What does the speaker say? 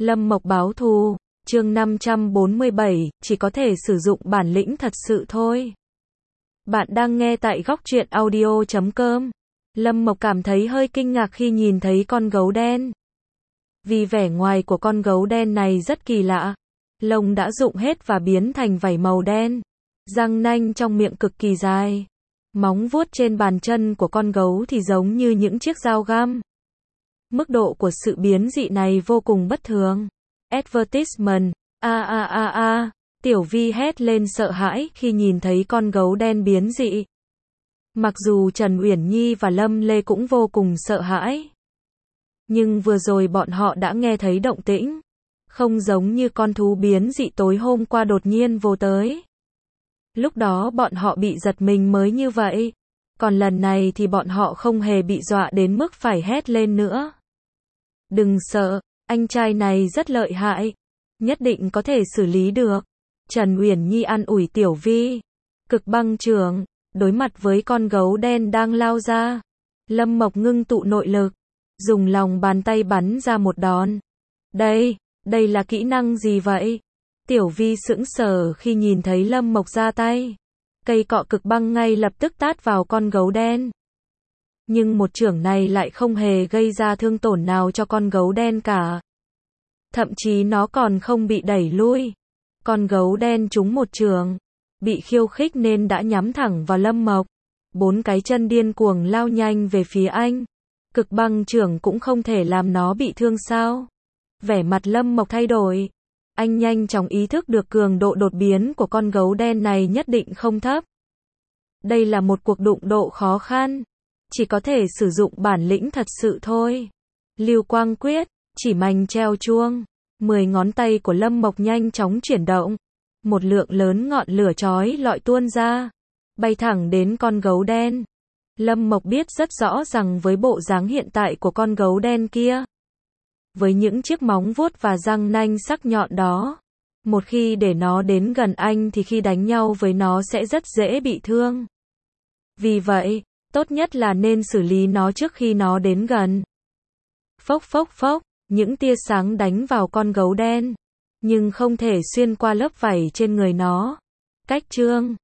Lâm Mộc báo thù, chương 547, chỉ có thể sử dụng bản lĩnh thật sự thôi. Bạn đang nghe tại góc truyện audio.com. Lâm Mộc cảm thấy hơi kinh ngạc khi nhìn thấy con gấu đen. Vì vẻ ngoài của con gấu đen này rất kỳ lạ. Lông đã rụng hết và biến thành vảy màu đen. Răng nanh trong miệng cực kỳ dài. Móng vuốt trên bàn chân của con gấu thì giống như những chiếc dao găm. Mức độ của sự biến dị này vô cùng bất thường. Advertisement, Tiểu Vi hét lên sợ hãi khi nhìn thấy con gấu đen biến dị. Mặc dù Trần Uyển Nhi và Lâm Lê cũng vô cùng sợ hãi. Nhưng vừa rồi bọn họ đã nghe thấy động tĩnh. Không giống như con thú biến dị tối hôm qua đột nhiên vô tới. Lúc đó bọn họ bị giật mình mới như vậy. Còn lần này thì bọn họ không hề bị dọa đến mức phải hét lên nữa. Đừng sợ, anh trai này rất lợi hại. Nhất định có thể xử lý được. Trần Uyển Nhi an ủi Tiểu Vi. Cực băng trưởng, đối mặt với con gấu đen đang lao ra. Lâm Mộc ngưng tụ nội lực. Dùng lòng bàn tay bắn ra một đòn. Đây là kỹ năng gì vậy? Tiểu Vi sững sờ khi nhìn thấy Lâm Mộc ra tay. Cây cọ cực băng ngay lập tức tát vào con gấu đen. Nhưng một chưởng này lại không hề gây ra thương tổn nào cho con gấu đen cả. Thậm chí nó còn không bị đẩy lui. Con gấu đen trúng một chưởng, bị khiêu khích nên đã nhắm thẳng vào Lâm Mộc. 4 cái chân điên cuồng lao nhanh về phía anh. Cực băng chưởng cũng không thể làm nó bị thương sao? Vẻ mặt Lâm Mộc thay đổi. Anh nhanh chóng ý thức được cường độ đột biến của con gấu đen này nhất định không thấp. Đây là một cuộc đụng độ khó khăn. Chỉ có thể sử dụng bản lĩnh thật sự thôi. Lưu Quang Quyết, chỉ mành treo chuông. 10 ngón tay của Lâm Mộc nhanh chóng chuyển động. Một lượng lớn ngọn lửa chói lọi tuôn ra. Bay thẳng đến con gấu đen. Lâm Mộc biết rất rõ rằng với bộ dáng hiện tại của con gấu đen kia. Với những chiếc móng vuốt và răng nanh sắc nhọn đó. Một khi để nó đến gần anh thì khi đánh nhau với nó sẽ rất dễ bị thương. Vì vậy, tốt nhất là nên xử lý nó trước khi nó đến gần. Phốc phốc phốc, những tia sáng đánh vào con gấu đen. Nhưng không thể xuyên qua lớp vảy trên người nó. Cách chương